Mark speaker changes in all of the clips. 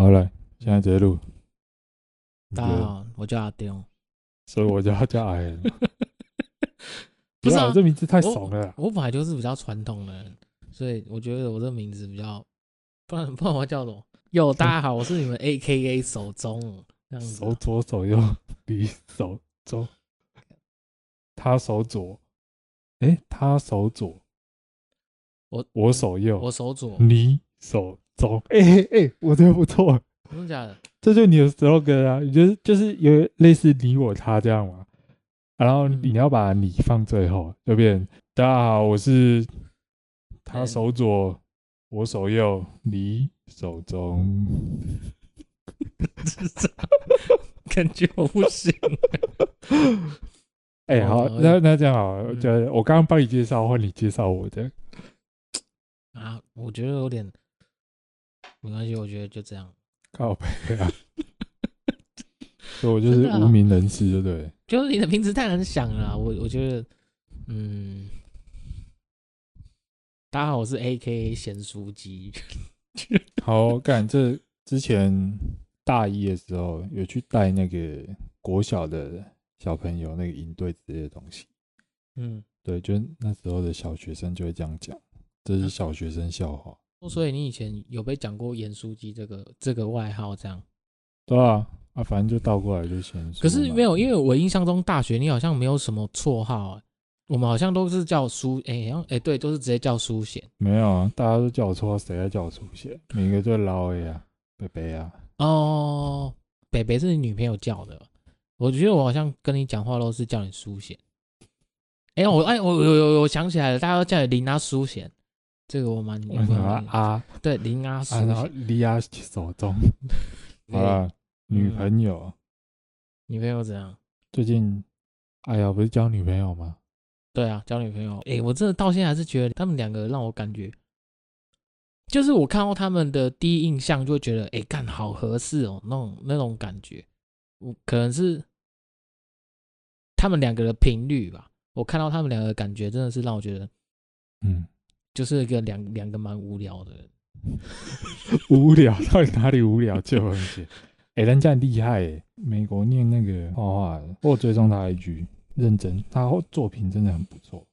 Speaker 1: 好了，现在直接录。
Speaker 2: 大家好，我叫阿丁。
Speaker 1: 所以我就要叫阿恩。
Speaker 2: 不是啊，
Speaker 1: 这名字太怂了啦。
Speaker 2: 我本来就是比较传统的人，所以我觉得我这个名字比较，不然我要叫什么？哟，大家好，我是你们 AKA 手中这样子。
Speaker 1: 手左手右，你手中，他手左，他手左，我手右，
Speaker 2: 我手左，
Speaker 1: 你手中。我觉得不错。
Speaker 2: 真的假的？
Speaker 1: 这就是你的 slogan 啊，你就是有类似你我他这样嘛。然后你要把你放最后，就变大家好，我是他手左，我手右，你手中。
Speaker 2: 感觉我不行。
Speaker 1: 好，那这样好了，我刚刚帮你介绍，换你介绍我这样。
Speaker 2: 啊，我觉得有点没关系，我觉得就这样。
Speaker 1: 靠北啊！所以我就是无名人士，对不对？
Speaker 2: 就是你的名字太难想了啦，我觉得，大家好，我是 AKA 咸酥鸡。
Speaker 1: 好，干这之前大一的时候有去带那个国小的小朋友那个营队之类的东西。对，就那时候的小学生就会这样讲，这是小学生笑话。
Speaker 2: 所以你以前有被讲过盐酥鸡这个外号这样？
Speaker 1: 对啊，反正就倒过来就咸酥。
Speaker 2: 可是没有，因为我印象中大学你好像没有什么绰号我们好像都是叫苏，对，都是直接叫苏贤。
Speaker 1: 没有啊，大家都叫我错，谁在叫我苏贤？每个都老 A 啊，贝贝啊。
Speaker 2: 哦，北北是你女朋友叫的，我觉得我好像跟你讲话都是叫你苏贤。我想起来了，大家都叫你林阿苏贤，这个我蛮
Speaker 1: 啊，
Speaker 2: 对，林阿苏贤，
Speaker 1: 然后李阿手中。好了，女朋友
Speaker 2: 怎样？
Speaker 1: 最近，哎呀，不是交女朋友吗？
Speaker 2: 对啊，交女朋友。我真的到现在还是觉得他们两个让我感觉，就是我看到他们的第一印象就会觉得，干好合适哦，那种感觉。可能是他们两个的频率吧。我看到他们两个的感觉，真的是让我觉得，就是一个两个蛮无聊的人。
Speaker 1: 无聊？到底哪里无聊？就很写。人家很厉害美国念那个画画的，我追踪他IG，认真，他作品真的很不错。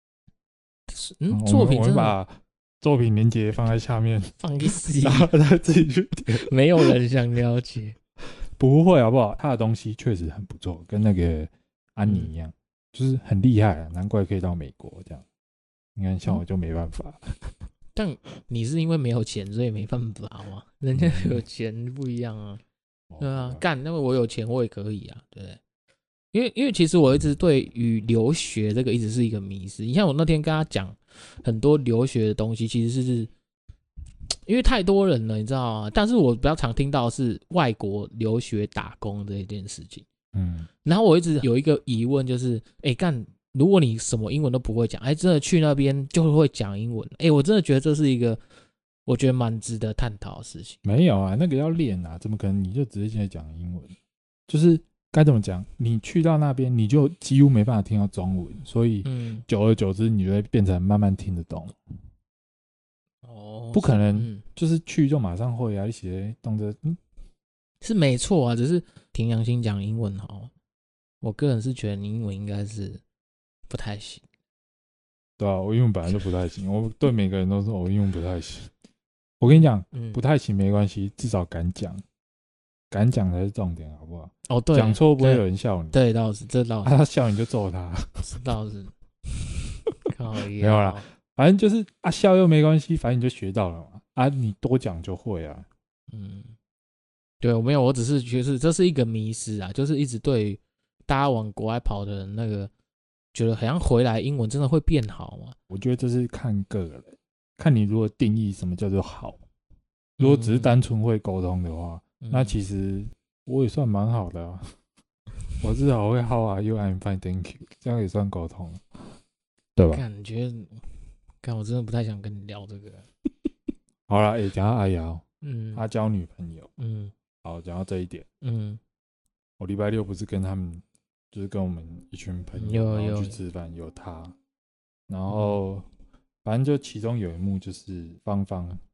Speaker 2: 作品真的，
Speaker 1: 我们把作品连结放在下面，
Speaker 2: 放一死，
Speaker 1: 然后他自己去点。
Speaker 2: 没有人想了解。
Speaker 1: 不会好不好？他的东西确实很不错，跟那个安妮一样，就是很厉害啊，难怪可以到美国这样。你看，像我就没办法。
Speaker 2: 但你是因为没有钱，所以没办法嘛？人家有钱不一样啊。对啊，干，那么我有钱我也可以啊，对不对？因为其实我一直对于留学这个一直是一个迷思。你像我那天跟他讲很多留学的东西，其实是因为太多人了，你知道吗？但是我比较常听到的是外国留学打工这一件事情。然后我一直有一个疑问，就是干，如果你什么英文都不会讲，真的去那边就会讲英文，我真的觉得这是一个我觉得蛮值得探讨的事情。
Speaker 1: 没有啊，那个要练啊，怎么可能你就直接讲英文？就是该怎么讲，你去到那边你就几乎没办法听到中文，所以久而久之你就会变成慢慢听得懂。不可能就是去就马上会啊，一些动作
Speaker 2: 是没错啊，只是凭良心讲英文好。我个人是觉得你英文应该是不太行。
Speaker 1: 对啊，我英文本来就不太行，我对每个人都说我英文不太行。我跟你讲，不太行没关系，至少敢讲，敢讲才是重点，好不好？
Speaker 2: 对，
Speaker 1: 讲错不会有人笑你。
Speaker 2: 对，倒是，这倒是。
Speaker 1: 他笑你就揍他。
Speaker 2: 这倒是。
Speaker 1: 没有啦，反正就是笑又没关系，反正你就学到了嘛。你多讲就会啊。
Speaker 2: 对，我没有，我只是觉得这是一个迷思啊，就是一直对于大家往国外跑的人，那个觉得好像回来英文真的会变好吗？
Speaker 1: 我觉得这是看个人，看你如果定义什么叫做好。如果只是单纯会沟通的话，那其实我也算蛮好的啊。我至少会 How are you? I'm fine, thank you， 这样也算沟通，对吧？
Speaker 2: 感觉，我真的不太想跟你聊这个。
Speaker 1: 好啦，讲到阿瑶，他交女朋友，好，讲到这一点，我礼拜六不是跟他们，就是跟我们一群朋友然后去吃饭，有他，然后反正就其中有一幕就是芳芳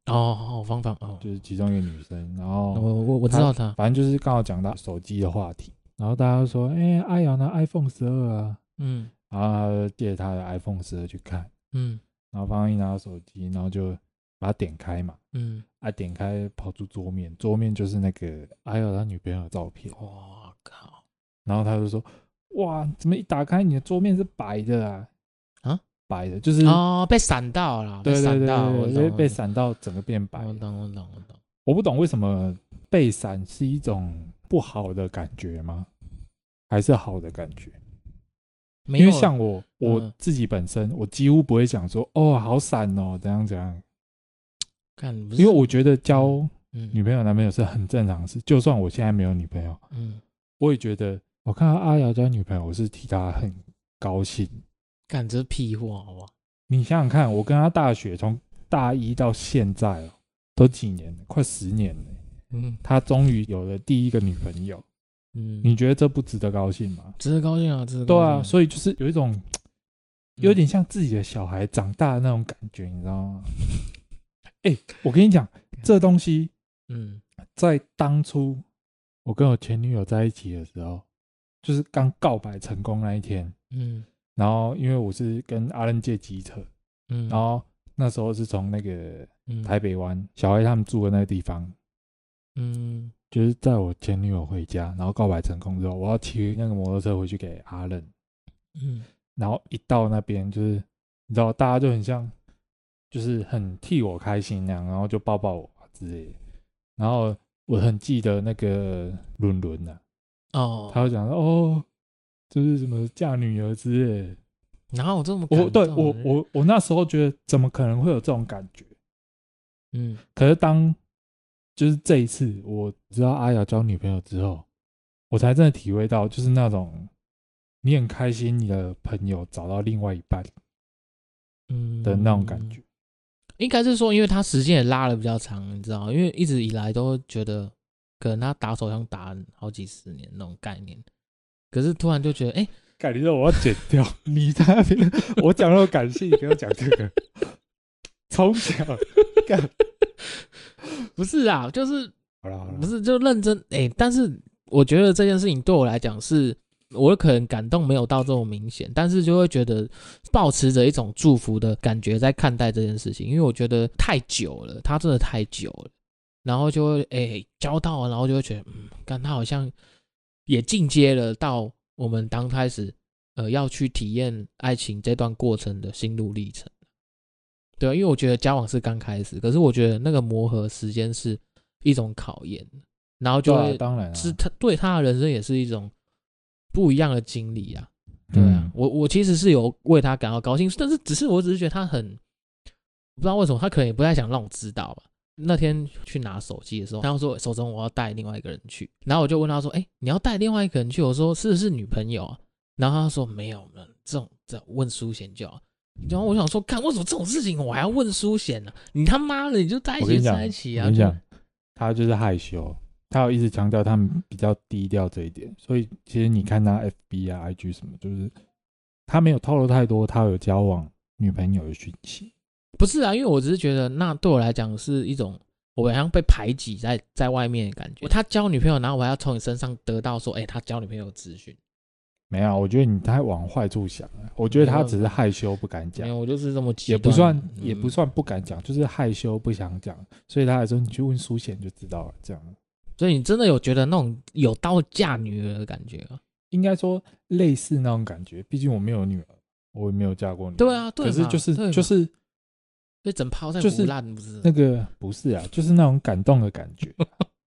Speaker 2: 哦，芳芳哦，
Speaker 1: 就是其中一个女生，然后
Speaker 2: 我知道她，
Speaker 1: 反正就是刚好讲到手机的话题，然后大家都说，阿瑶拿 iPhone 12啊，然后他就借他的 iPhone 12去看，然后芳芳一拿到手机，然后就把它点开嘛，点开跑出桌面，桌面就是那个阿瑶他女朋友的照片，
Speaker 2: 哇靠，
Speaker 1: 然后他就说，哇，怎么一打开你的桌面是白的啊？白的，就是
Speaker 2: 被闪到了，
Speaker 1: 对对
Speaker 2: 对，
Speaker 1: 被闪到整个变白。
Speaker 2: 我懂。
Speaker 1: 我不懂为什么被闪是一种不好的感觉吗？还是好的感觉？因为像我自己本身，我几乎不会想说，哦，好闪哦，怎样怎样。因为我觉得交女朋友、男朋友是很正常的事。就算我现在没有女朋友，我也觉得，我看到阿瑶交女朋友，我是替她很高兴。
Speaker 2: 干这屁话好不好？
Speaker 1: 你想想看，我跟他大学从大一到现在都几年了，快10年了。他终于有了第一个女朋友。你觉得这不值得高兴吗？
Speaker 2: 值得高兴啊，值得高兴。
Speaker 1: 对啊，所以就是有一种有点像自己的小孩长大的那种感觉，你知道吗？我跟你讲，这东西，在当初我跟我前女友在一起的时候，就是刚告白成功那一天，然后因为我是跟阿任借机车，然后那时候是从那个台北湾小孩他们住的那个地方，就是载我前女友回家，然后告白成功之后，我要骑那个摩托车回去给阿任，然后一到那边就是你知道大家就很像，就是很替我开心那样，然后就抱抱我之类的，然后我很记得那个伦伦啊，他会讲说哦。就是什么嫁女儿之类的，
Speaker 2: 然后我这么感动，
Speaker 1: 我那时候觉得怎么可能会有这种感觉？可是就是这一次我知道阿瑶交女朋友之后，我才真的体会到，就是那种你很开心你的朋友找到另外一半，的那种感觉。
Speaker 2: 应该是说，因为他时间也拉的比较长，你知道，因为一直以来都觉得可能他打手枪打好几十年那种概念。可是突然就觉得，
Speaker 1: 干你说我要剪掉，你在那边我讲那么感性，你给我讲这个，从小干，
Speaker 2: 不是啊，就是
Speaker 1: 好啦，
Speaker 2: 不是就认真但是我觉得这件事情对我来讲是，我可能感动没有到这么明显，但是就会觉得抱持着一种祝福的感觉在看待这件事情，因为我觉得太久了，他真的太久了，然后就会交到了，然后就会觉得干他好像。也进阶了到我们刚开始要去体验爱情这段过程的心路历程，对啊，因为我觉得交往是刚开始，可是我觉得那个磨合时间是一种考验，然后就会
Speaker 1: 当然
Speaker 2: 是他对他的人生也是一种不一样的经历啊，对啊，我其实是有为他感到高兴，但是我只是觉得他很不知道为什么，他可能也不太想让我知道吧。那天去拿手机的时候，他说手中我要带另外一个人去，然后我就问他说：“你要带另外一个人去？”我说：“是不是女朋友啊？”然后他说：“没有，这种问书贤就好。”然后我想说，看为什么这种事情我还要问书贤呢？你他妈的你就在一起在一起啊！
Speaker 1: 我跟你讲，他就是害羞，他有一直强调他们比较低调这一点，所以其实你看他 FB 啊、IG 什么，就是他没有透露太多他有交往女朋友的讯息。
Speaker 2: 不是啊，因为我只是觉得那对我来讲是一种我好像被排挤在外面的感觉。他交女朋友，然后我还要从你身上得到说，他交女朋友的资讯。
Speaker 1: 没有，我觉得你太往坏处想了。我觉得他只是害羞不敢讲。
Speaker 2: 没有，我就是这么极
Speaker 1: 端，也不算不敢讲，就是害羞不想讲。所以他还说你去问书贤就知道了，这样。
Speaker 2: 所以你真的有觉得那种有到嫁女儿的感觉啊？
Speaker 1: 应该说类似那种感觉，毕竟我没有女儿，我也没有嫁过女儿。
Speaker 2: 对啊，对。
Speaker 1: 可是就是
Speaker 2: 被整泡在胡烂，不是
Speaker 1: 那个不是啊，就是那种感动的感觉。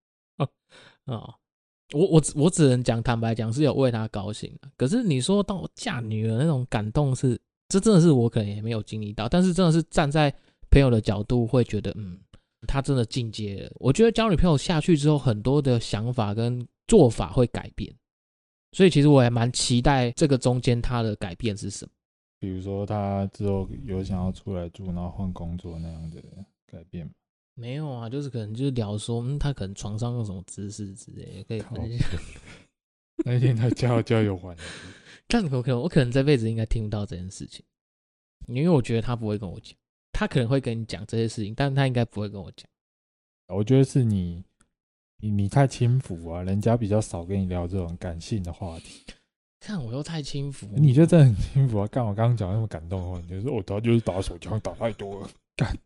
Speaker 2: 我只能讲，坦白讲是有为他高兴的。可是你说到嫁女儿那种感动是，这真的是我可能也没有经历到。但是真的是站在朋友的角度会觉得，他真的进阶了。我觉得交女朋友下去之后，很多的想法跟做法会改变。所以其实我还蛮期待这个中间他的改变是什么。
Speaker 1: 比如说他之后有想要出来住，然后换工作那样的改变吗？
Speaker 2: 没有啊，就是可能就是聊说，他可能床上用什么姿势之类的，可以分享。
Speaker 1: 那天他交友环，
Speaker 2: 但我可能这辈子应该听不到这件事情，因为我觉得他不会跟我讲。 他可能会跟你讲这些事情，但是他应该不会跟我讲。
Speaker 1: 我觉得是你太轻浮啊，人家比较少跟你聊这种感性的话题。
Speaker 2: 看我又太轻浮，
Speaker 1: 你就真的很轻浮啊！干我刚刚讲那么感动的话，你就说他就是打手枪打太多了，干，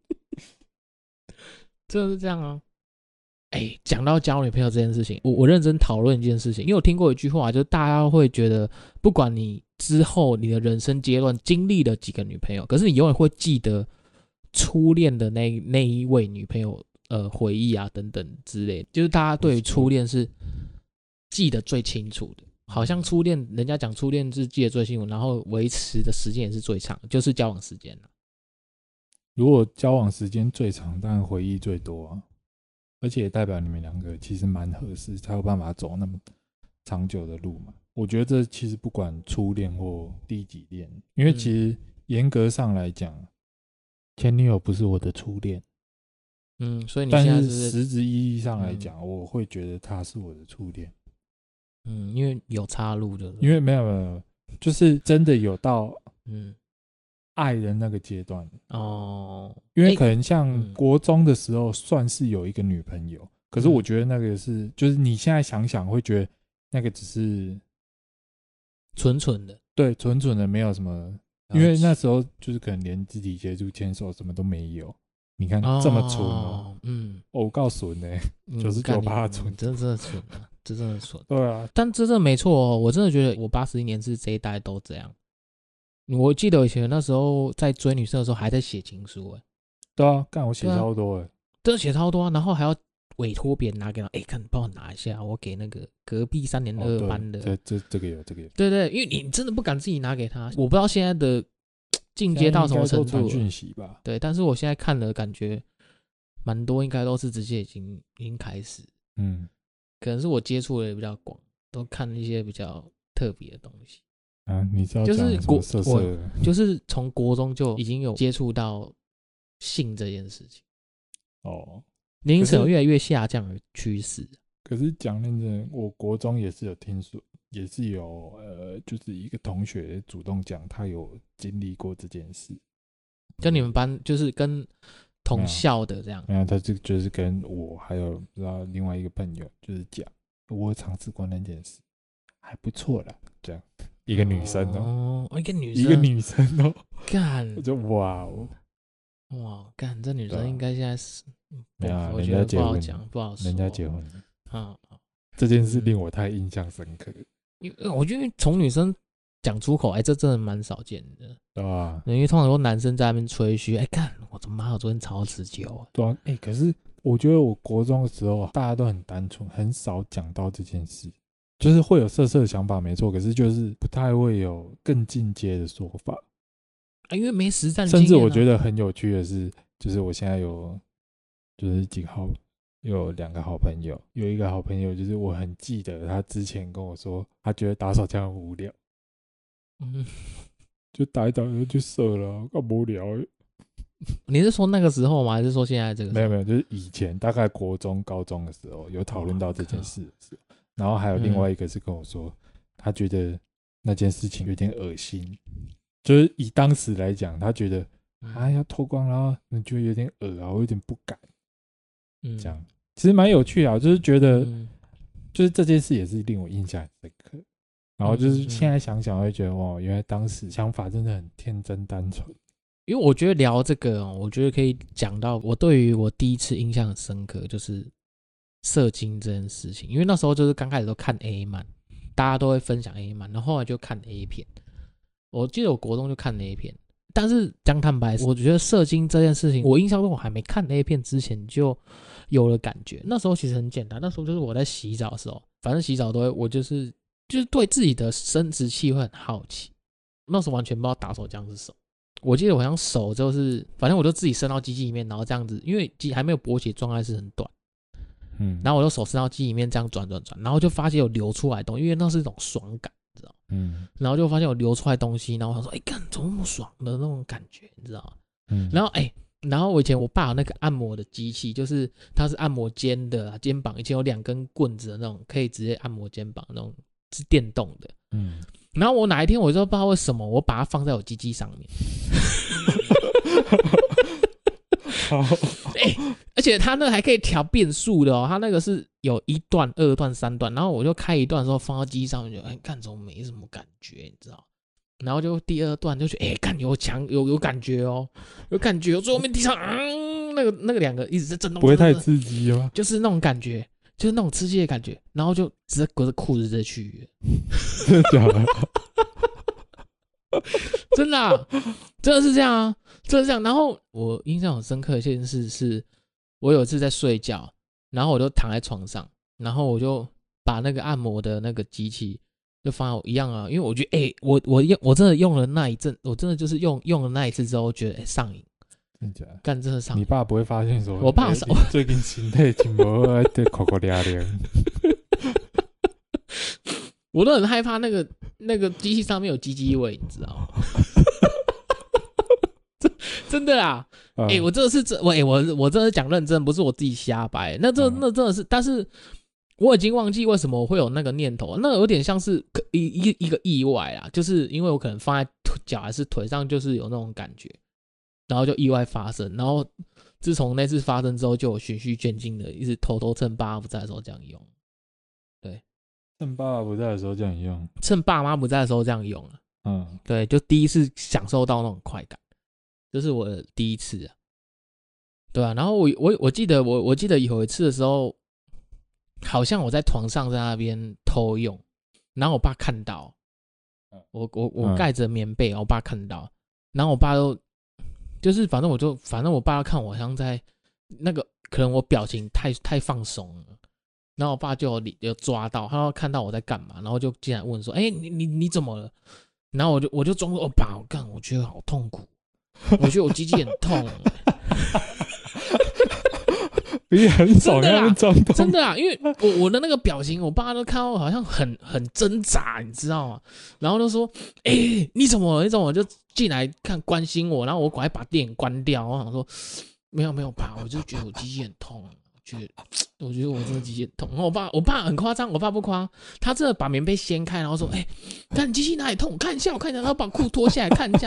Speaker 2: 真的是这样啊。讲到交女朋友这件事情，我认真讨论一件事情，因为我听过一句话，就是大家会觉得，不管你之后你的人生阶段经历了几个女朋友，可是你永远会记得初恋的那一位女朋友回忆啊等等之类的，就是大家对于初恋是记得最清楚的，好像初恋人家讲初恋是记得最清楚，然后维持的时间也是最长，就是交往时间了。
Speaker 1: 如果交往时间最长，当然回忆最多啊。而且也代表你们两个其实蛮合适，才有办法走那么长久的路嘛。我觉得这其实不管初恋或第几恋，因为其实严格上来讲，前女友不是我的初恋。
Speaker 2: 所以你现在
Speaker 1: 但是实质意义上来讲，我会觉得她是我的初恋。
Speaker 2: 因为有岔路的，
Speaker 1: 因为没有，就是真的有到爱的那个阶段哦。因为可能像国中的时候算是有一个女朋友，可是我觉得那个是就是你现在想想会觉得那个只是
Speaker 2: 纯纯的，
Speaker 1: 对，纯纯的没有什么。因为那时候就是可能连肢体接触牵手什么都没有。你看这么纯哦，我告诉你，99%纯，
Speaker 2: 真的纯啊，这真的纯。
Speaker 1: 对啊，
Speaker 2: 但这真的没错哦，我真的觉得我81年是这一代都这样。我记得我以前那时候在追女生的时候还在写情书，
Speaker 1: 对啊，干我写超多
Speaker 2: 真的写超多啊，然后还要委托别人拿给他，看你帮我拿一下，我给那个隔壁3年2班的，
Speaker 1: 这个有，
Speaker 2: 对对，因为你真的不敢自己拿给他，我不知道现在的进阶到什么程度，
Speaker 1: 传讯息吧，
Speaker 2: 对，但是我现在看了感觉蛮多，应该都是直接已经开始，可能是我接触的也比较广，都看一些比较特别的东西。
Speaker 1: 你知道
Speaker 2: 就是
Speaker 1: 我
Speaker 2: 就是从国中就已经有接触到性这件事情哦，年龄层越来越下降的趋势。
Speaker 1: 可是讲认真，我国中也是有听说，也是有就是一个同学主动讲他有经历过这件事，
Speaker 2: 跟你们班就是跟同校的这样。
Speaker 1: 没有，他就是跟我还有不知道另外一个朋友就是讲，我尝试过那件事，还不错啦，这样。一个女生
Speaker 2: 一个女生
Speaker 1: 哦，
Speaker 2: 干，
Speaker 1: 我就哇
Speaker 2: 干，这女生应该现在是
Speaker 1: 没有，
Speaker 2: 我觉得不好讲，不好说。
Speaker 1: 人家结婚了，这件事令我太印象深刻。
Speaker 2: 因为我觉得从女生讲出口，这真的蛮少见的，
Speaker 1: 对吧？
Speaker 2: 因为通常都男生在那边吹嘘，干，我怎么妈，我昨天超持久。
Speaker 1: 对啊，可是我觉得我国中的时候，大家都很单纯，很少讲到这件事。就是会有色的想法没错，可是就是不太会有更进阶的说法
Speaker 2: 因为没实战经验。
Speaker 1: 甚至我觉得很有趣的是，就是我现在有就是有2个好朋友，有一个好朋友就是我很记得他之前跟我说，他觉得打手枪很无聊，就打一打就去射了，干无聊。
Speaker 2: 你是说那个时候吗？还是说现在这个？
Speaker 1: 没有，就是以前大概国中、高中的时候有讨论到这件事的时候。然后还有另外一个是跟我说，他觉得那件事情有点恶心，就是以当时来讲，他觉得要脱光了，你觉得有点恶啊，我有点不敢。这样其实蛮有趣啊，就是觉得，就是这件事也是令我印象很深刻。然后就是现在想想会觉得，哇，原来当时想法真的很天真单纯。
Speaker 2: 因为我觉得聊这个，我觉得可以讲到我对于我第一次印象很深刻，就是射精这件事情。因为那时候就是刚开始都看 A 漫，大家都会分享 A 漫，然后后来就看 A 片。我记得我国中就看 A 片，但是讲坦白，我觉得射精这件事情，我印象中我还没看 A 片之前就有了感觉。那时候其实很简单，那时候就是我在洗澡的时候，反正洗澡都会，我就是对自己的生殖器会很好奇。那时候完全不知道打手枪是什么。我记得我好像手就是，反正我就自己伸到鸡鸡里面，然后这样子，因为还没有勃起状态是很短，然后我就手伸到鸡里面这样转，然后就发现有流出来的东西，因为那是一种爽感，你知道然后就发现有流出来的东西，然后我想说，干怎么那么爽的那种感觉，你知道吗？然后我以前我爸有那个按摩的机器，就是它是按摩肩的肩膀，以前有2根棍子的那种，可以直接按摩肩膀的那种，是电动的。然后我哪一天我就不知道为什么，我把它放在我鸡鸡上面，
Speaker 1: 好，
Speaker 2: 而且它那个还可以调变速的哦，它那个是有1段、2段、3段，然后我就开1段的时候放到机上，就看怎么没什么感觉，你知道？然后就第2段就觉得看有感觉哦，有感觉哦，最后面地上那个2个一直在震动，
Speaker 1: 不会太刺激吗？
Speaker 2: 就是那种感觉，就是那种刺激的感觉，然后就直接隔着裤子直接去，
Speaker 1: 真的假的？
Speaker 2: 真的、啊，真的是这样啊，真的是这样。然后我印象很深刻的一件事是，我有一次在睡觉，然后我就躺在床上，然后我就把那个按摩的那个机器就放在我一样啊，因为我觉得我真的用了那一阵，我真的就是用了那一次之后，觉得上瘾。
Speaker 1: 真的假的？
Speaker 2: 干真的上瘾。
Speaker 1: 你爸不会发现说，
Speaker 2: 我爸
Speaker 1: 最近身体挺不好，对，口口凉凉。
Speaker 2: 我都很害怕那个机器上面有鸡鸡味，你知道吗？真的啦，我这是我真的讲认真，不是我自己瞎掰，那真的是，但是我已经忘记为什么我会有那个念头，那有点像是一个意外啦，就是因为我可能放在脚还是腿上，就是有那种感觉，然后就意外发生，然后自从那次发生之后，就有循序渐进的，一直偷趁爸妈不在的时候这样用。对，
Speaker 1: 趁爸爸不在的时候这样用，
Speaker 2: 趁爸妈不在的时候这样用对，就第一次享受到那种快感，这是我的第一次啊。对啊，然后我记得我记得有一次的时候，好像我在床上在那边偷用，然后我爸看到，我盖着棉被，我爸看到，然后我爸就是反正我爸看我好像在那个可能我表情太放松了，然后我爸就有抓到，他看到我在干嘛，然后就进来问说，你怎么了？然后我就装作爸，我觉得好痛苦，我觉得我鸡鸡很痛。
Speaker 1: 比很爽，
Speaker 2: 真的啊，因为我的那个表情，我爸都看到好像很挣扎，你知道吗？然后就说：“你怎么了？你怎么了？”就进来看关心我，然后我赶快把电影关掉。我想说：“没有爸，我就觉得我鸡鸡很痛，我觉得我真的鸡鸡很痛。”然后我爸很夸张，我爸不夸张，他真的把棉被掀开，然后说：“看你鸡鸡哪里痛？我看一下，然后把裤脱下来看一下。”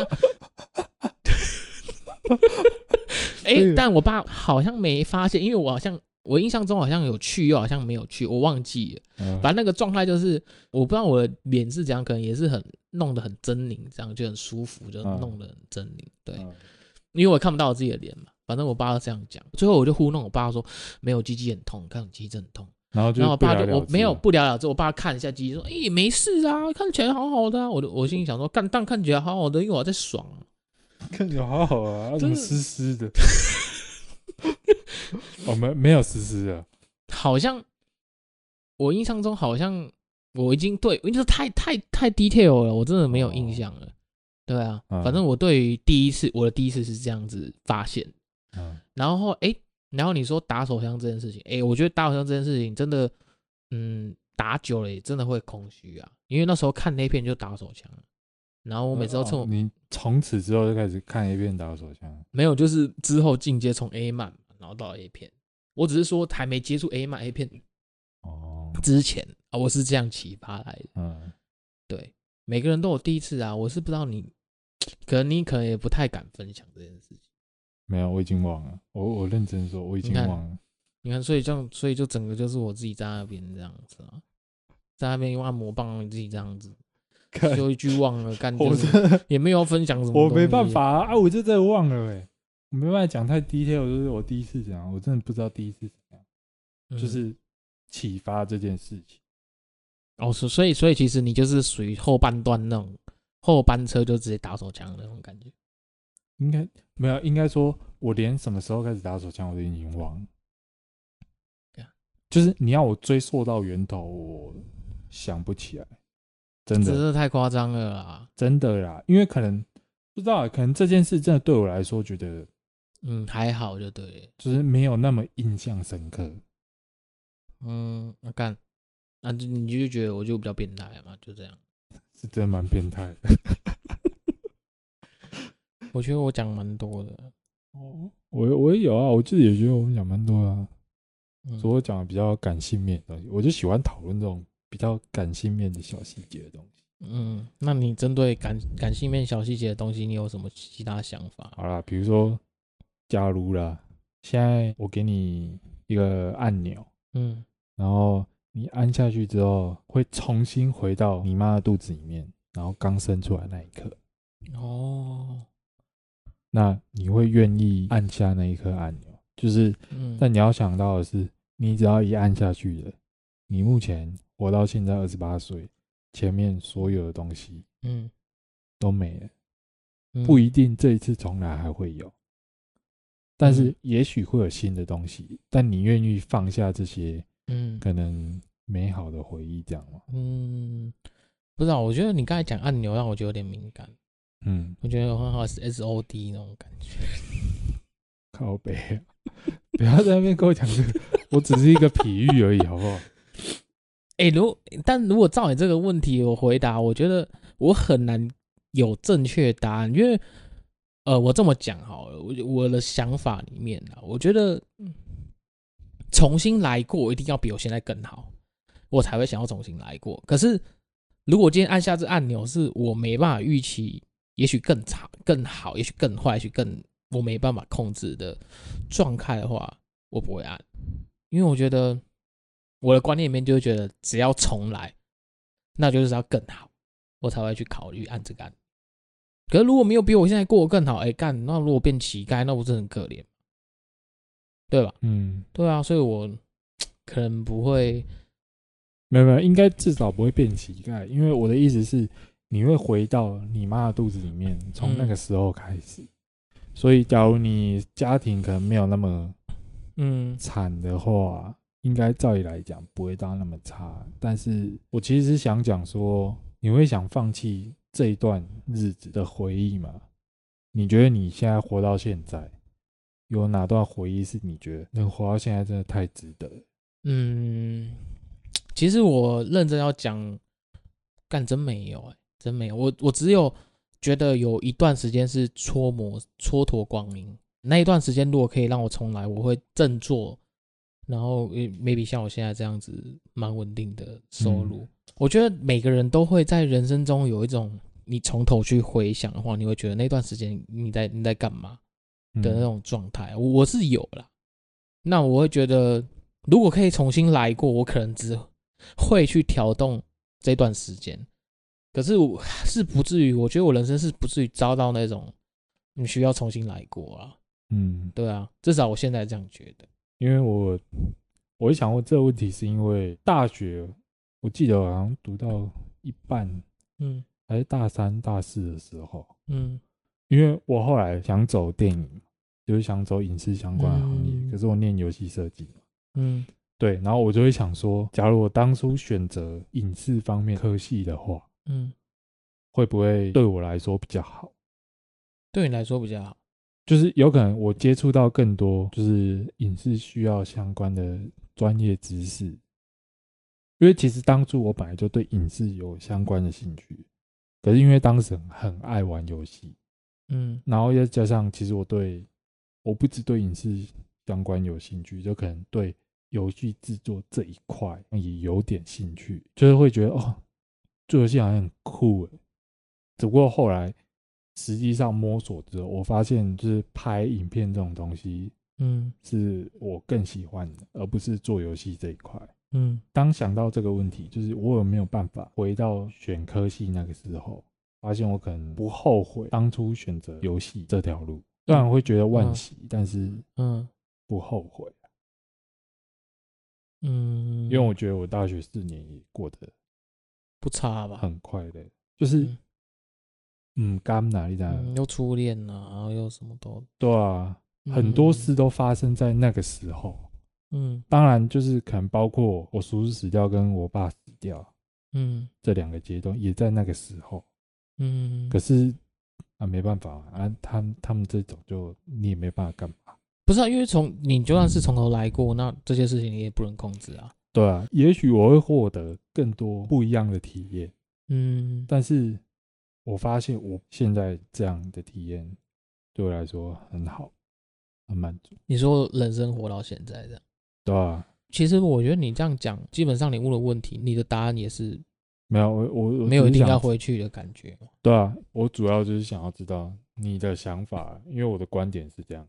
Speaker 2: 但我爸好像没发现，因为我印象中好像有去，又好像没有去，我忘记了。反正那个状态就是，我不知道我的脸是怎样，可能也是弄得很狰狞，这样就很舒服，就弄得很狰狞。对，因为我看不到我自己的脸嘛。反正我爸这样讲，最后我就糊弄我爸说，没有鸡鸡很痛，看我鸡鸡很痛。然后我爸就我没有不了了之，我爸看一下鸡鸡说，没事啊，看起来好好的啊。我心里想说，但看起来好好的，因为我在爽啊。
Speaker 1: 看起来好好啊，怎么湿湿的？我们没有湿湿的，
Speaker 2: 好像我印象中好像我已经对，因为太 detail 了，我真的没有印象了。对啊，反正我对于我的第一次是这样子发现。然后你说打手枪这件事情，我觉得打手枪这件事情真的，打久了也真的会空虚啊，因为那时候看那片就打手枪。然后我每次都趁
Speaker 1: 你从此之后就开始看 A 片打手枪？
Speaker 2: 没有，就是之后进阶从 A 漫，然后到 A 片。我只是说还没接触 A 漫 A 片之前我是这样启发来的。对，每个人都有第一次啊，我是不知道你，可能也不太敢分享这件事情。
Speaker 1: 没有，我已经忘了。我认真说，我已经忘了。
Speaker 2: 你看，所以就整个就是我自己在那边这样子啊，在那边用按摩棒自己这样子。就一句忘了，干就是也没有分享什么。
Speaker 1: 我没办法啊，我就真的忘了我没办法讲太 detail，就是我第一次讲，我真的不知道第一次怎样，就是启发这件事情。
Speaker 2: 所以其实你就是属于后半段那种后班车就直接打手枪的那种感觉。
Speaker 1: 应该没有，应该说我连什么时候开始打手枪我都已经忘了。就是你要我追溯到源头，我想不起来。真的，
Speaker 2: 这是太夸张了啦！
Speaker 1: 真的啦，因为可能不知道，可能这件事真的对我来说，觉得
Speaker 2: 还好就对了，
Speaker 1: 就是没有那么印象深刻。
Speaker 2: 干，那你就觉得我就比较变态嘛，就这样。
Speaker 1: 是真的蛮变态的。
Speaker 2: 我觉得我讲蛮多的。
Speaker 1: 我也有啊，我自己也觉得我们讲蛮多的啊。所以我讲的比较感性面的东西，我就喜欢讨论这种比较感性面的小细节的东西。
Speaker 2: 那你针对感性面小细节的东西，你有什么其他想法？
Speaker 1: 好啦，比如说假如啦，现在我给你一个按钮，然后你按下去之后，会重新回到你妈的肚子里面，然后刚生出来那一刻。那你会愿意按下那一颗按钮？就是，但你要想到的是，你只要一按下去了，你目前活到现在28岁，前面所有的东西，都没了。不一定这一次重来还会有，但是也许会有新的东西，但你愿意放下这些，可能美好的回忆，这样吗？
Speaker 2: 不知道，我觉得你刚才讲按钮让我觉得有点敏感。我觉得很好是 SOD 那种感觉。
Speaker 1: 靠北啊，不要在那边跟我讲这个，我只是一个比喻而已，好不好？
Speaker 2: 但如果照你这个问题我回答，我觉得我很难有正确答案，因为我这么讲好了，我的想法里面啊，我觉得重新来过一定要比我现在更好，我才会想要重新来过。可是如果今天按下这按钮是我没办法预期，也许更差、更好，也许更坏，也许更我没办法控制的状态的话，我不会按，因为我觉得我的观念里面就会觉得，只要重来，那就是要更好，我才会去考虑按这个按。可是如果没有比我现在过得更好，那如果变乞丐，那不是很可怜，对吧？对啊，所以我可能不会，
Speaker 1: 没有，应该至少不会变乞丐，因为我的意思是，你会回到你妈的肚子里面，从那个时候开始。所以，假如你家庭可能没有那么惨的话，应该照理来讲不会到那么差。但是我其实是想讲说，你会想放弃这一段日子的回忆吗？你觉得你现在活到现在，有哪段回忆是你觉得能活到现在真的太值得了？
Speaker 2: 其实我认真要讲，真没有真没有。我只有觉得有一段时间是蹉跎光阴，那一段时间如果可以让我重来，我会振作，然后 maybe 像我现在这样子蛮稳定的收入。我觉得每个人都会在人生中有一种，你从头去回想的话，你会觉得那段时间你在干嘛的那种状态，我是有啦。那我会觉得，如果可以重新来过，我可能只会去调动这段时间。可是我是不至于，我觉得我人生是不至于遭到那种你需要重新来过啊。对啊，至少我现在这样觉得。
Speaker 1: 因为我会想过这个问题，是因为大学，我记得我好像读到一半，还是大3、大4的时候，因为我后来想走电影，就是想走影视相关的行业，可是我念游戏设计嘛，对，然后我就会想说，假如我当初选择影视方面科系的话，会不会对我来说比较好？
Speaker 2: 对你来说比较好，
Speaker 1: 就是有可能我接触到更多就是影视需要相关的专业知识，因为其实当初我本来就对影视有相关的兴趣，可是因为当时很爱玩游戏，然后又加上其实我不只对影视相关有兴趣，就可能对游戏制作这一块也有点兴趣，就是会觉得做游戏好像很酷耶。只不过后来实际上摸索之后，我发现就是拍影片这种东西，是我更喜欢的，而不是做游戏这一块。当想到这个问题，就是我有没有办法回到选科系那个时候，发现我可能不后悔当初选择游戏这条路，虽然会觉得惋惜，但是不后悔。因为我觉得我大学4年也过得
Speaker 2: 不差吧，
Speaker 1: 很快乐，就是甘哪一单，
Speaker 2: 又初恋啊，然后又什么都
Speaker 1: 对啊，很多事都发生在那个时候。当然就是可能包括我叔叔死掉跟我爸死掉，这2个阶段也在那个时候。可是没办法他们这种就你也没办法干嘛。
Speaker 2: 不是因为你就算是从头来过，那这些事情你也不能控制啊。
Speaker 1: 对啊，也许我会获得更多不一样的体验。但是我发现我现在这样的体验对我来说很好，很满足。
Speaker 2: 你说人生活到现在这样，
Speaker 1: 对啊。
Speaker 2: 其实我觉得你这样讲，基本上你问的问题，你的答案也是
Speaker 1: 没有我
Speaker 2: 没有一定要回去的感觉。
Speaker 1: 对啊，我主要就是想要知道你的想法，因为我的观点是这样。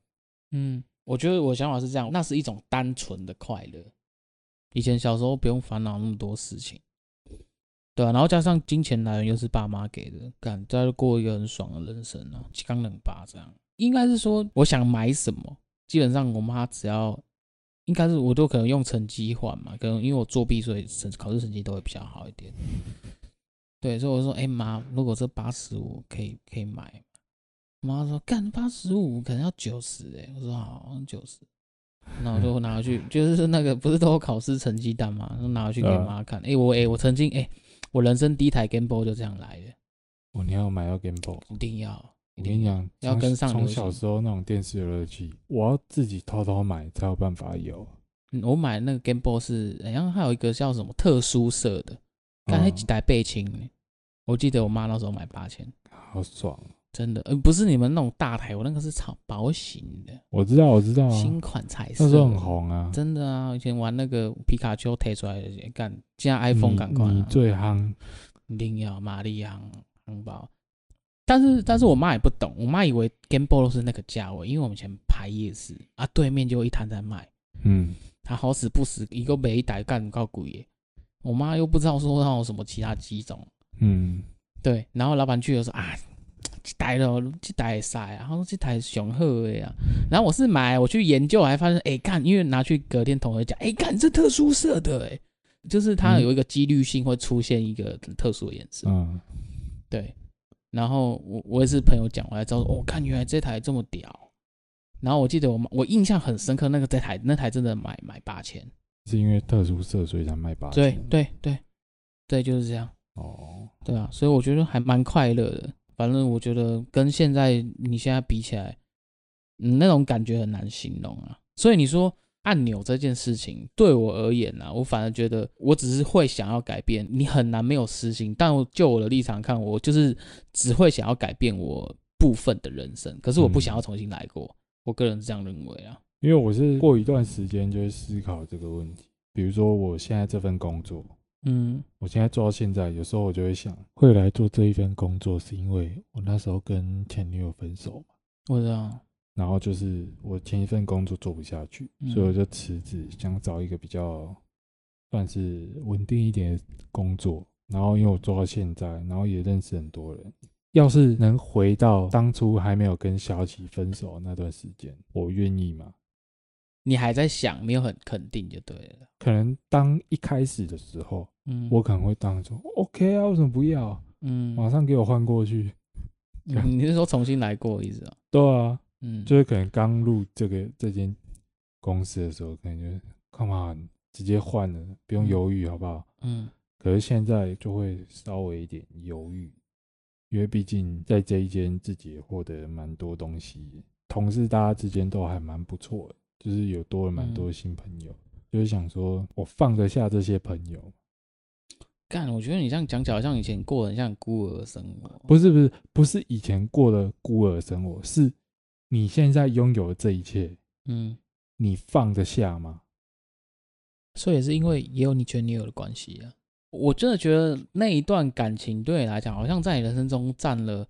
Speaker 2: 我觉得我想法是这样，那是一种单纯的快乐。以前小时候不用烦恼那么多事情，对啊，然后加上金钱来源又是爸妈给的，干再过一个很爽的人生啊，鸡缸冷巴这样。应该是说我想买什么，基本上我妈只要，应该是我都可能用成绩换嘛，可能因为我作弊，所以考试成绩都会比较好一点。对，所以我说，妈，如果这85可以买，妈说干85可能要90我说好，90。那我就拿回去，就是那个不是都有考试成绩单嘛，就拿回去给妈看。我曾经我人生第一台 Game Boy 就这样来的。
Speaker 1: 你要买到 Game Boy，
Speaker 2: 一定要。
Speaker 1: 我跟你讲，
Speaker 2: 要跟上流行。
Speaker 1: 从小时候那种电视游乐器，我要自己偷偷买才有办法有。
Speaker 2: 我买那个 Game Boy 是，好像还有一个叫什么特殊色的，刚才几台倍清，我记得我妈那时候买8000，
Speaker 1: 好爽。
Speaker 2: 真的，不是你们那种大台，我那个是超薄型的。
Speaker 1: 我知道，
Speaker 2: 新款彩色，
Speaker 1: 那时候很红啊。
Speaker 2: 真的啊，以前玩那个皮卡丘推出来的，干，现在 iPhone 赶快。
Speaker 1: 你最夯，
Speaker 2: 一定要玛丽夯包。但是我妈也不懂，我妈以为 Game Boy 都是那个价位，因为我们以前排夜市啊，对面就有一摊在卖。她好死不死，一个买一台干够贵耶。我妈又不知道说让有什么其他机种。对，然后老板去的时候啊。这台咯，这台会啊，然后这台上好的啊。然后我去研究，还发现，干，因为拿去隔天同学讲，干，这特殊色的，就是它有一个几率性会出现一个特殊的颜色。对。然后我也是朋友讲，我才知道，看原来这台这么屌。然后我记得我印象很深刻，那台真的买8000，
Speaker 1: 是因为特殊色所以才卖8000。
Speaker 2: 对，就是这样。对啊，所以我觉得还蛮快乐的。反正我觉得跟你现在比起来，那种感觉很难形容啊。所以你说按钮这件事情对我而言啊，我反而觉得我只是会想要改变，你很难没有私心。但就我的立场看，我就是只会想要改变我部分的人生，可是我不想要重新来过。我个人是这样认为啊。
Speaker 1: 因为我是过一段时间就会思考这个问题，比如说我现在这份工作。我现在做到现在，有时候我就会想，会来做这一份工作，是因为我那时候跟前女友分手嘛。
Speaker 2: 我知道。
Speaker 1: 然后就是我前一份工作做不下去，所以我就辞职，想找一个比较算是稳定一点的工作。然后因为我做到现在，然后也认识很多人，要是能回到当初还没有跟小琪分手那段时间，我愿意吗？
Speaker 2: 你还在想，没有很肯定就对了。
Speaker 1: 可能当一开始的时候，我可能会当说 OK 啊，为什么不要？马上给我换过去。
Speaker 2: 你是说重新来过意思啊？
Speaker 1: 对啊，就是可能刚入这间公司的时候，可能就come on，直接换了，不用犹豫，好不好？可是现在就会稍微一点犹豫，因为毕竟在这一间自己也获得蛮多东西，同事大家之间都还蛮不错的。就是有多了蛮多新朋友，就是想说我放得下这些朋友。
Speaker 2: 干，我觉得你这样讲起来，好像以前过得很像孤儿生活。
Speaker 1: 不是以前过的孤儿生活，是你现在拥有的这一切，你放得下吗？
Speaker 2: 所以也是因为也有你前女友的关系啊。我真的觉得那一段感情对你来讲，好像在你人生中占了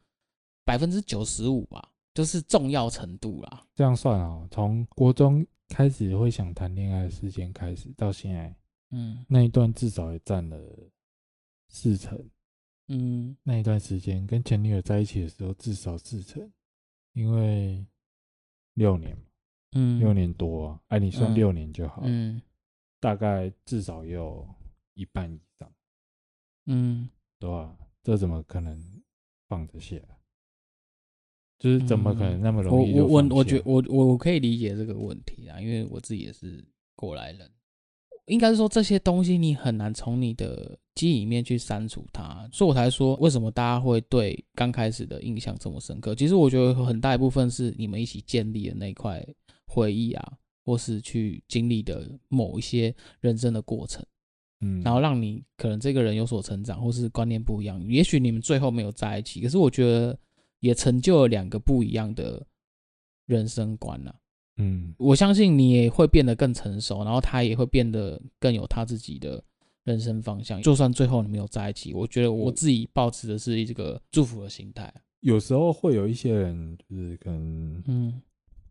Speaker 2: 95%吧。就是重要程度啦。
Speaker 1: 这样算啊，从国中开始会想谈恋爱的时间开始到现在，那一段至少也占了40%。那一段时间跟前女友在一起的时候至少40%，因为6年嘛，6年多啊，你算6年就好，大概至少也有一半以上，对吧？这怎么可能放得下？就是怎么可能那么容易就放下？
Speaker 2: 我可以理解这个问题啊，因为我自己也是过来人。应该是说这些东西你很难从你的记忆里面去删除它，所以我才说为什么大家会对刚开始的印象这么深刻。其实我觉得很大一部分是你们一起建立的那块回忆啊，或是去经历的某一些人生的过程，然后让你可能这个人有所成长，或是观念不一样。也许你们最后没有在一起，可是我觉得也成就了2个不一样的人生观啊。我相信你也会变得更成熟，然后他也会变得更有他自己的人生方向。就算最后你没有在一起，我觉得我自己抱持的是这个祝福的心态。
Speaker 1: 有时候会有一些人就是可能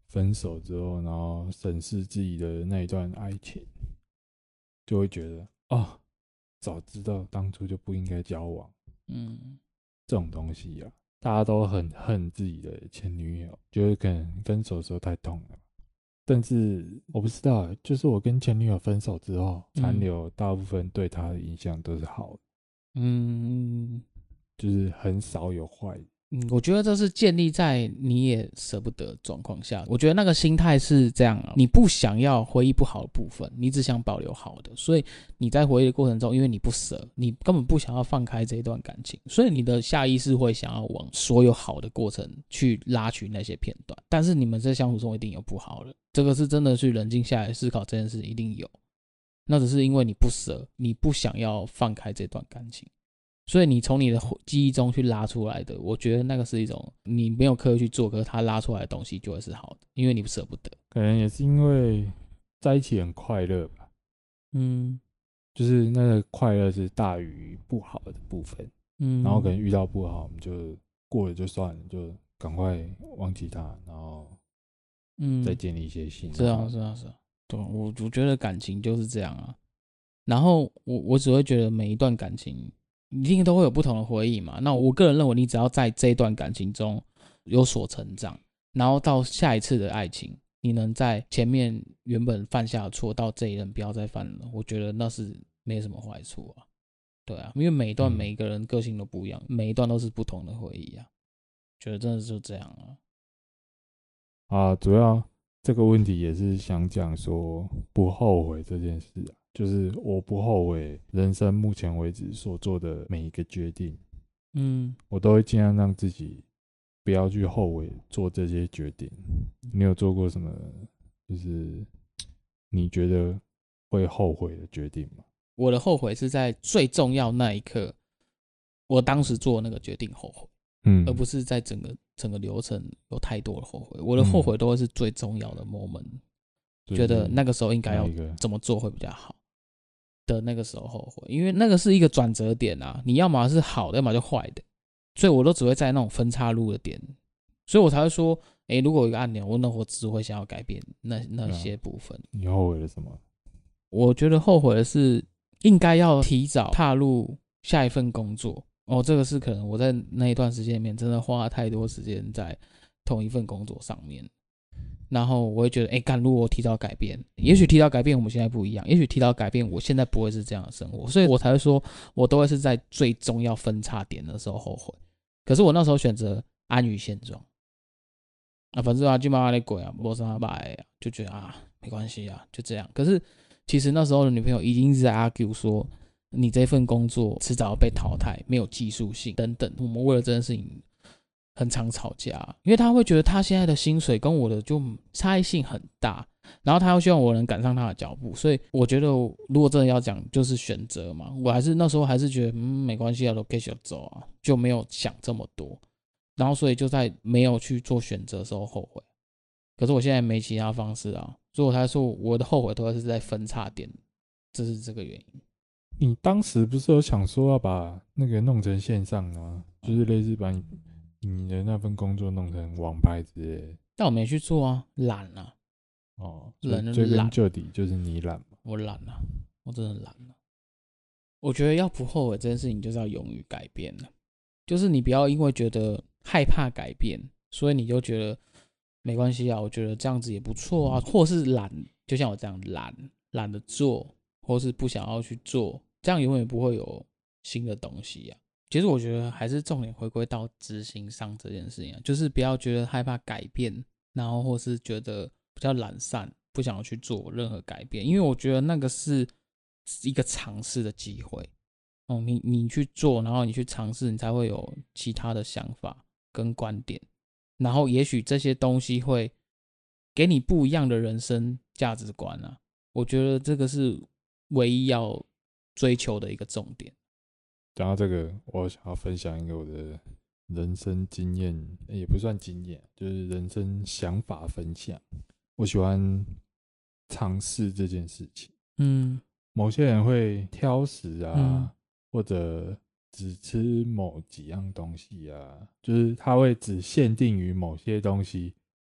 Speaker 1: 分手之后，然后审视自己的那一段爱情，就会觉得哦，早知道当初就不应该交往。这种东西啊，大家都很恨自己的前女友，就是可能分手的时候太痛了。但是我不知道，就是我跟前女友分手之后，残留大部分对她的影响都是好的，就是很少有坏的。
Speaker 2: 我觉得这是建立在你也舍不得的状况下。我觉得那个心态是这样啊，你不想要回忆不好的部分，你只想保留好的，所以你在回忆的过程中，因为你不舍，你根本不想要放开这一段感情，所以你的下意识会想要往所有好的过程去拉取那些片段。但是你们在相处中一定有不好的，这个是真的去冷静下来思考这件事，一定有。那只是因为你不舍，你不想要放开这段感情。所以你从你的记忆中去拉出来的，我觉得那个是一种你没有刻意去做，可是它拉出来的东西就会是好的，因为你舍不得。
Speaker 1: 可能也是因为在一起很快乐吧，就是那个快乐是大于不好的部分，然后可能遇到不好，我们就过了就算了，就赶快忘记它，然后再建立一些新的。
Speaker 2: 是啊，对，我觉得感情就是这样啊。然后我只会觉得每一段感情一定都会有不同的回忆嘛。那我个人认为，你只要在这一段感情中有所成长，然后到下一次的爱情，你能在前面原本犯下的错，到这一任不要再犯了，我觉得那是没什么坏处啊。对啊，因为每一段每一个人个性都不一样，每一段都是不同的回忆啊。觉得真的就这样
Speaker 1: 啊。主要这个问题也是想讲说不后悔这件事啊。就是我不后悔人生目前为止所做的每一个决定，我都会尽量让自己不要去后悔做这些决定。你有做过什么就是你觉得会后悔的决定吗？
Speaker 2: 我的后悔是在最重要那一刻，我当时做那个决定后悔，而不是在整个流程有太多的后悔。我的后悔都会是最重要的 moment，觉得那个时候应该要怎么做会比较好。的那个时候后悔，因为那个是一个转折点啊，你要么是好的，要么就坏的，所以我都只会在那种分岔路的点，所以我才会说，如果有一个按钮，我只会想要改变那些部分。
Speaker 1: 你后悔了什么？
Speaker 2: 我觉得后悔的是应该要提早踏入下一份工作哦，这个是可能我在那一段时间里面真的花了太多时间在同一份工作上面。然后我会觉得，如果我提早改变，也许提早改变我们现在不一样，也许提早改变我现在不会是这样的生活，所以我才会说，我都会是在最终要分叉点的时候后悔。可是我那时候选择安于现状，反正就慢慢的滚啊，没啥摆啊，就觉得没关系啊，就这样。可是其实那时候的女朋友已经是在 argue 说，你这份工作迟早要被淘汰，没有技术性等等。我们为了这件事情很常吵架，因为他会觉得他现在的薪水跟我的就差异性很大，然后他又希望我能赶上他的脚步，所以我觉得如果真的要讲就是选择嘛，我还是那时候还是觉得没关系啊，都继续走啊，就没有想这么多，然后所以就在没有去做选择的时候后悔。可是我现在没其他方式啊，所以我才说我的后悔都是在分叉点，这是这个原因。
Speaker 1: 你当时不是有想说要把那个弄成线上的吗？就是类似把你的那份工作弄成网拍之类的。
Speaker 2: 但我没去做啊，懒啊。
Speaker 1: 追根究底就是你懒嘛。
Speaker 2: 我懒啊，我真的懒啊。我觉得要不后悔这件事情，就是要勇于改变了。就是你不要因为觉得害怕改变，所以你就觉得没关系啊，我觉得这样子也不错啊，或是懒，就像我这样懒得做，或是不想要去做，这样永远不会有新的东西啊。其实我觉得还是重点回归到执行上这件事情啊，就是不要觉得害怕改变，然后或是觉得比较懒散，不想要去做任何改变，因为我觉得那个是一个尝试的机会。你去做，然后你去尝试，你才会有其他的想法跟观点，然后也许这些东西会给你不一样的人生价值观啊。我觉得这个是唯一要追求的一个重点。
Speaker 1: 讲到这个，我想要分享一个我的人生经验，也不算经验，就是人生想法分享。我喜欢尝试这件事情。某些人会挑食啊，或者只吃某几样东西啊，就是他会只限定于某些东西，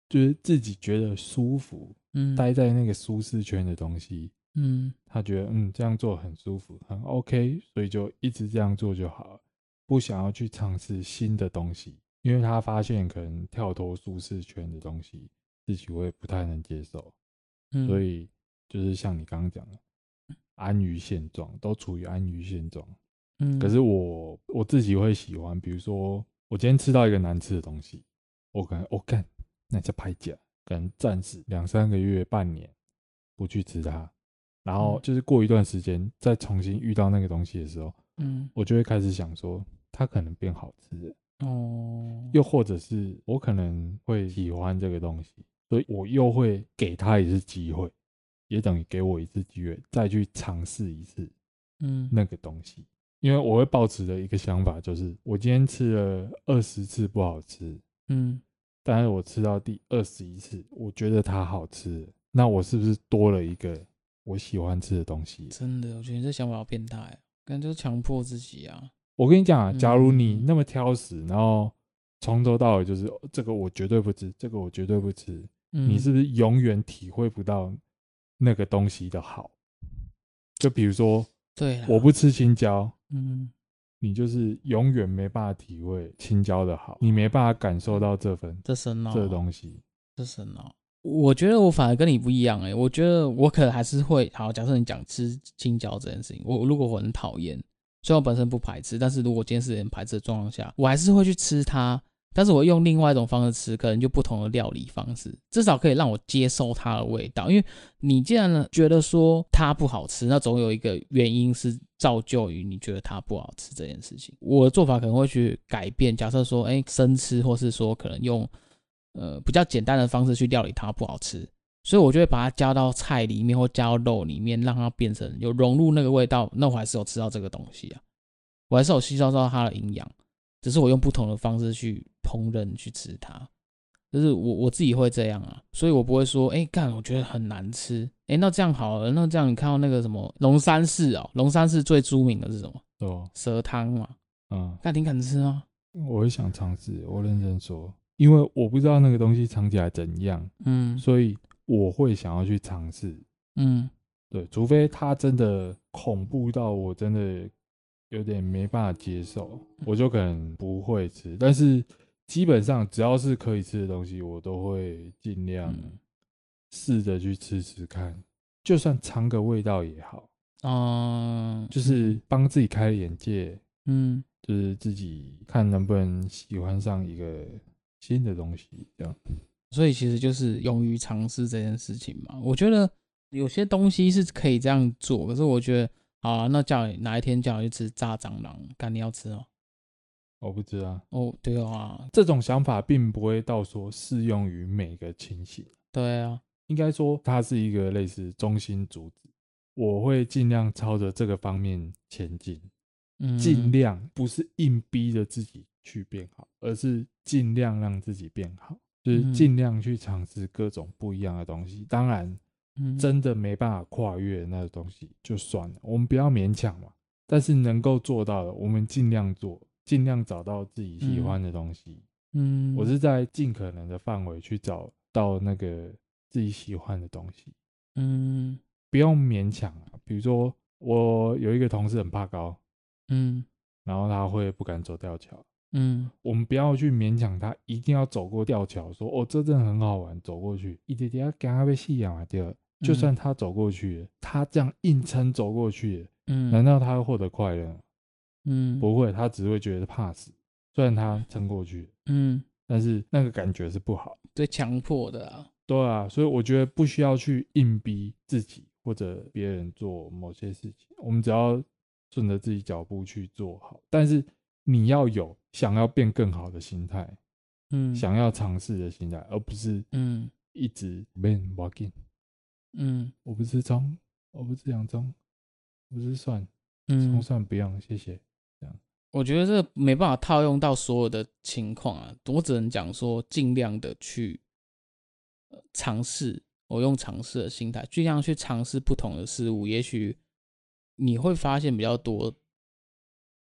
Speaker 1: 就是自己觉得舒服，待在那个舒适圈的东西，他觉得这样做很舒服，很 OK， 所以就一直这样做就好了，不想要去尝试新的东西，因为他发现可能跳脱舒适圈的东西自己会不太能接受，所以就是像你刚刚讲的，安于现状，都处于安于现状。可是我自己会喜欢，比如说我今天吃到一个难吃的东西，我可能干，那叫拍假，可能暂时2-3个月、半年不去吃它，然后就是过一段时间再重新遇到那个东西的时候，我就会开始想说，它可能变好吃了。又或者是我可能会喜欢这个东西，所以我又会给他一次机会，也等于给我一次机会再去尝试一次那个东西。因为我会抱持的一个想法就是，我今天吃了20次不好吃，但是我吃到第21次，我觉得它好吃，那我是不是多了一个我喜欢吃的东西？
Speaker 2: 真的，我觉得你这想法好变态，感觉就是强迫自己啊。
Speaker 1: 我跟你讲啊，假如你那么挑食，然后从头到尾就是这个我绝对不吃，这个我绝对不吃，你是不是永远体会不到那个东西的好？就比如说，
Speaker 2: 对，
Speaker 1: 我不吃青椒，你就是永远没办法体会青椒的好，你没办法感受到这东西。
Speaker 2: 这深奥。我觉得我反而跟你不一样我觉得我可能还是会好。假设你讲吃青椒这件事情，如果我很讨厌，虽然我本身不排斥，但是如果今天是很排斥的状况下，我还是会去吃它。但是我用另外一种方式吃，可能就不同的料理方式，至少可以让我接受它的味道。因为你既然觉得说它不好吃，那总有一个原因是造就于你觉得它不好吃这件事情。我的做法可能会去改变，假设说，生吃，或是说可能用比较简单的方式去料理它不好吃，所以我就会把它加到菜里面或加到肉里面，让它变成有融入那个味道，那我还是有吃到这个东西啊，我还是有吸收到它的营养，只是我用不同的方式去烹饪去吃它，就是我自己会这样啊，所以我不会说干我觉得很难吃，那这样好了，那这样你看到那个什么龙山寺龙山寺最著名的是什么？蛇汤嘛，干你敢吃吗？
Speaker 1: 我会想尝试，我认真说，因为我不知道那个东西尝起来怎样，所以我会想要去尝试，对，除非它真的恐怖到我真的有点没办法接受，我就可能不会吃。但是基本上只要是可以吃的东西，我都会尽量试着去吃吃看，就算尝个味道也好，就是帮自己开眼界，就是自己看能不能喜欢上一个新的东西，这样。
Speaker 2: 所以其实就是勇于尝试这件事情嘛。我觉得有些东西是可以这样做，可是我觉得，好啊，那叫你哪一天叫你去吃炸蟑螂，干你要吃哦？
Speaker 1: 我不知道。
Speaker 2: 对啊，
Speaker 1: 这种想法并不会到说适用于每个情形。
Speaker 2: 对啊，
Speaker 1: 应该说它是一个类似中心主旨，我会尽量朝着这个方面前进。尽量不是硬逼着自己去变好，而是尽量让自己变好，就是尽量去尝试各种不一样的东西。当然，真的没办法跨越那个东西就算了，我们不要勉强嘛。但是能够做到的，我们尽量做，尽量找到自己喜欢的东西。我是在尽可能的范围去找到那个自己喜欢的东西。不用勉强啊。比如说，我有一个同事很怕高。然后他会不敢走吊桥。我们不要去勉强他一定要走过吊桥，说这真的很好玩，走过去，一点点跟他被戏养啊。第二，就算他走过去了，他这样硬撑走过去了，难道他会获得快乐吗？不会，他只会觉得怕死。虽然他撑过去，但是那个感觉是不好，
Speaker 2: 对，强迫的啊。
Speaker 1: 对啊，所以我觉得不需要去硬逼自己或者别人做某些事情，我们只要顺着自己脚步去做好。但是你要有想要变更好的心态，想要尝试的心态，而不是一直变 walking。我不吃葱，我不吃洋葱，我不吃蒜，葱蒜不用，谢谢。这样，
Speaker 2: 我觉得这个没办法套用到所有的情况啊，我只能讲说尽量的去尝试。我用尝试的心态，尽量去尝试不同的事物，也许你会发现比较多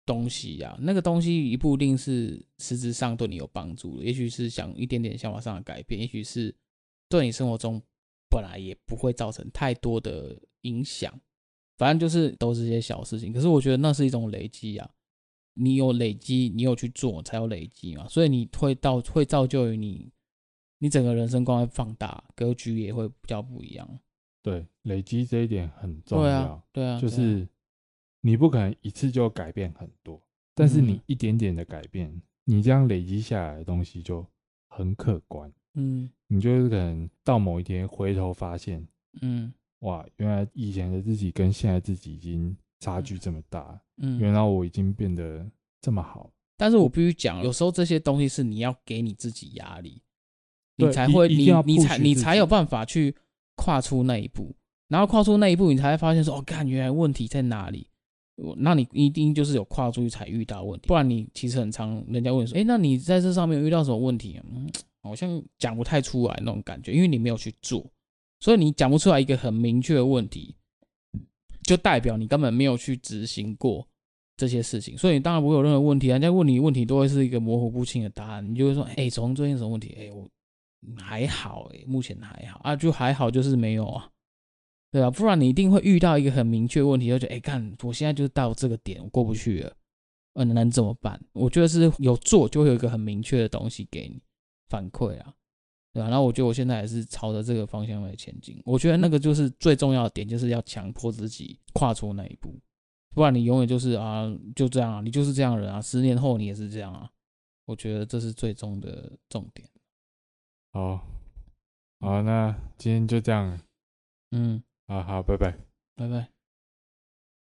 Speaker 2: 东西啊，那个东西也不一定是实质上对你有帮助的，也许是想一点点想法上的改变，也许是对你生活中本来也不会造成太多的影响，反正就是都是这些小事情。可是我觉得那是一种累积啊，你有累积，你有去做才有累积嘛，所以你会造就于你整个人生观会放大，格局也会比较不一样。
Speaker 1: 对，累积这一点很重要。
Speaker 2: 对啊，
Speaker 1: 就是你不可能一次就改变很多，但是你一点点的改变，你这样累积下来的东西就很可观。你就是可能到某一天回头发现，哇，原来以前的自己跟现在自己已经差距这么大，原来我已经变得这么好。
Speaker 2: 但是我必须讲，有时候这些东西是你要给你自己压力，你才会你才有办法去跨出那一步，然后跨出那一步，你才会发现说，哦，干，原来问题在哪里？那你一定就是有跨出去才遇到问题，不然你其实很常人家问说，那你在这上面有遇到什么问题？好像讲不太出来那种感觉，因为你没有去做，所以你讲不出来一个很明确的问题，就代表你根本没有去执行过这些事情，所以你当然不会有任何问题，人家问你问题都会是一个模糊不清的答案，你就会说，从最近什么问题？我还好，目前还好啊，就还好，就是没有啊，对吧？不然你一定会遇到一个很明确的问题，就觉得，干，我现在就是到这个点，我过不去了，能怎么办？我觉得是有做就会有一个很明确的东西给你反馈啊，对吧？然后我觉得我现在也是朝着这个方向来前进，我觉得那个就是最重要的点，就是要强迫自己跨出那一步。不然你永远就是就这样啊，你就是这样的人啊，10年后你也是这样啊。我觉得这是最终的重点。
Speaker 1: 好，那今天就这样。好，拜拜，
Speaker 2: 拜拜。